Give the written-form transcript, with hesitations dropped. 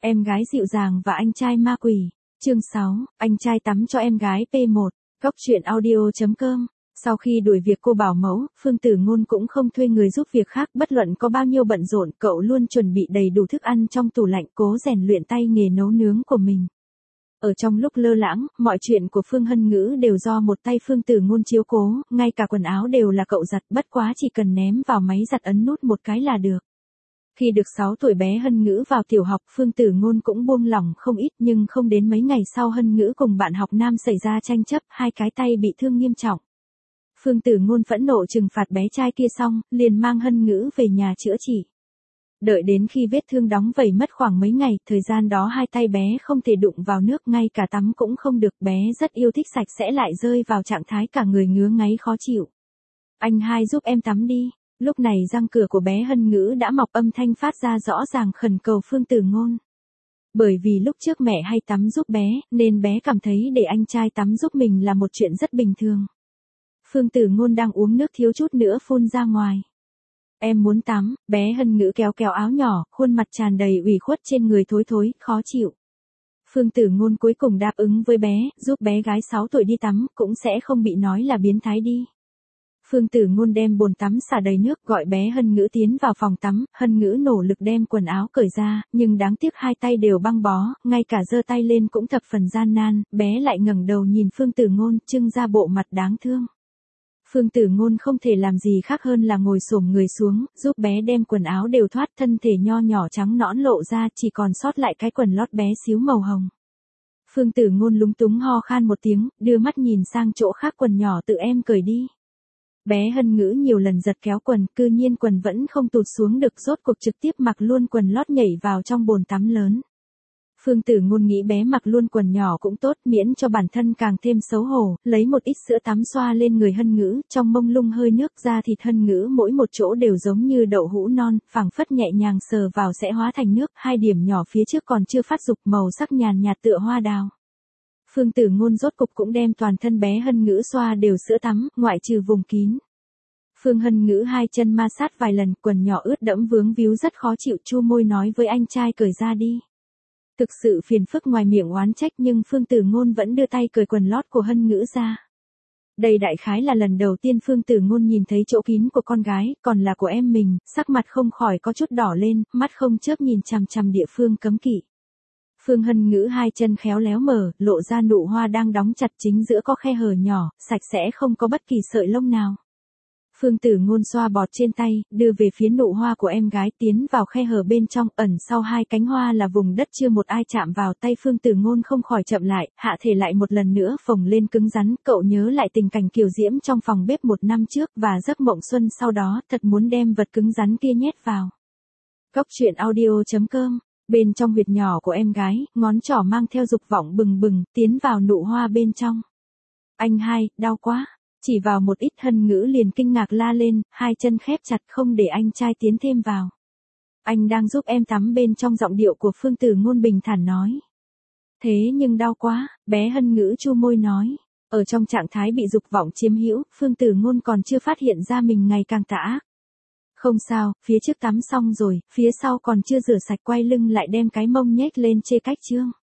Em gái dịu dàng và anh trai ma quỷ. Chương 6, anh trai tắm cho em gái P1. Cóc truyện audio.com. Sau khi đuổi việc cô bảo mẫu, Phương Tử Ngôn cũng không thuê người giúp việc khác, bất luận có bao nhiêu bận rộn, cậu luôn chuẩn bị đầy đủ thức ăn trong tủ lạnh, cố rèn luyện tay nghề nấu nướng của mình. Ở trong lúc lơ lãng, mọi chuyện của Phương Hân Ngữ đều do một tay Phương Tử Ngôn chiếu cố, ngay cả quần áo đều là cậu giặt, bất quá chỉ cần ném vào máy giặt ấn nút một cái là được. Khi được 6 tuổi bé Hân Ngữ vào tiểu học, Phương Tử Ngôn cũng buông lỏng không ít, nhưng không đến mấy ngày sau Hân Ngữ cùng bạn học nam xảy ra tranh chấp, hai cái tay bị thương nghiêm trọng. Phương Tử Ngôn phẫn nộ trừng phạt bé trai kia xong, liền mang Hân Ngữ về nhà chữa trị. Đợi đến khi vết thương đóng vẩy mất khoảng mấy ngày, thời gian đó hai tay bé không thể đụng vào nước, ngay cả tắm cũng không được, bé rất yêu thích sạch sẽ lại rơi vào trạng thái cả người ngứa ngáy khó chịu. Anh hai giúp em tắm đi. Lúc này răng cửa của bé Hân Ngữ đã mọc, âm thanh phát ra rõ ràng khẩn cầu Phương Tử Ngôn. Bởi vì lúc trước mẹ hay tắm giúp bé, nên bé cảm thấy để anh trai tắm giúp mình là một chuyện rất bình thường. Phương Tử Ngôn đang uống nước thiếu chút nữa phun ra ngoài. Em muốn tắm, bé Hân Ngữ kéo kéo áo nhỏ, khuôn mặt tràn đầy ủy khuất, trên người thối thối, khó chịu. Phương Tử Ngôn cuối cùng đáp ứng với bé, giúp bé gái 6 tuổi đi tắm, cũng sẽ không bị nói là biến thái đi. Phương Tử Ngôn đem bồn tắm xả đầy nước, gọi bé Hân Ngữ tiến vào phòng tắm, Hân Ngữ nỗ lực đem quần áo cởi ra, nhưng đáng tiếc hai tay đều băng bó, ngay cả giơ tay lên cũng thập phần gian nan, bé lại ngẩng đầu nhìn Phương Tử Ngôn, trưng ra bộ mặt đáng thương. Phương Tử Ngôn không thể làm gì khác hơn là ngồi xổm người xuống, giúp bé đem quần áo đều thoát, thân thể nho nhỏ trắng nõn lộ ra, chỉ còn sót lại cái quần lót bé xíu màu hồng. Phương Tử Ngôn lúng túng ho khan một tiếng, đưa mắt nhìn sang chỗ khác, quần nhỏ tự em cởi đi. Bé Hân Ngữ nhiều lần giật kéo quần, cư nhiên quần vẫn không tụt xuống được, rốt cuộc trực tiếp mặc luôn quần lót nhảy vào trong bồn tắm lớn. Phương Tử Ngôn nghĩ bé mặc luôn quần nhỏ cũng tốt, miễn cho bản thân càng thêm xấu hổ, lấy một ít sữa tắm xoa lên người Hân Ngữ, trong mông lung hơi nước, da thịt Hân Ngữ mỗi một chỗ đều giống như đậu hũ non, phảng phất nhẹ nhàng sờ vào sẽ hóa thành nước, hai điểm nhỏ phía trước còn chưa phát dục, màu sắc nhàn nhạt tựa hoa đào. Phương Tử Ngôn rốt cục cũng đem toàn thân bé Hân Ngữ xoa đều sữa tắm, ngoại trừ vùng kín. Phương Hân Ngữ hai chân ma sát vài lần, quần nhỏ ướt đẫm vướng víu rất khó chịu, chu môi nói với anh trai cởi ra đi. Thực sự phiền phức, ngoài miệng oán trách nhưng Phương Tử Ngôn vẫn đưa tay cởi quần lót của Hân Ngữ ra. Đây đại khái là lần đầu tiên Phương Tử Ngôn nhìn thấy chỗ kín của con gái, còn là của em mình, sắc mặt không khỏi có chút đỏ lên, mắt không chớp nhìn chằm chằm địa phương cấm kỵ. Phương Hân Ngữ hai chân khéo léo mở, lộ ra nụ hoa đang đóng chặt, chính giữa có khe hở nhỏ, sạch sẽ không có bất kỳ sợi lông nào. Phương Tử Ngôn xoa bọt trên tay, đưa về phía nụ hoa của em gái, tiến vào khe hở bên trong, ẩn sau hai cánh hoa là vùng đất chưa một ai chạm vào, tay Phương Tử Ngôn không khỏi chậm lại, hạ thể lại một lần nữa phồng lên cứng rắn, cậu nhớ lại tình cảnh kiều diễm trong phòng bếp một năm trước và giấc mộng xuân sau đó, thật muốn đem vật cứng rắn kia nhét vào. Cóc truyện audio.com. Bên trong huyệt nhỏ của em gái, ngón trỏ mang theo dục vọng bừng bừng, tiến vào nụ hoa bên trong. Anh hai, đau quá. Chỉ vào một ít, Hân Ngữ liền kinh ngạc la lên, hai chân khép chặt không để anh trai tiến thêm vào. Anh đang giúp em tắm, bên trong giọng điệu của Phương Tử Ngôn bình thản nói. Thế nhưng đau quá, bé Hân Ngữ chu môi nói. Ở trong trạng thái bị dục vọng chiếm hữu, Phương Tử Ngôn còn chưa phát hiện ra mình ngày càng tà ác. Không sao, phía trước tắm xong rồi, phía sau còn chưa rửa sạch, quay lưng lại đem cái mông nhếch lên chê cách chương.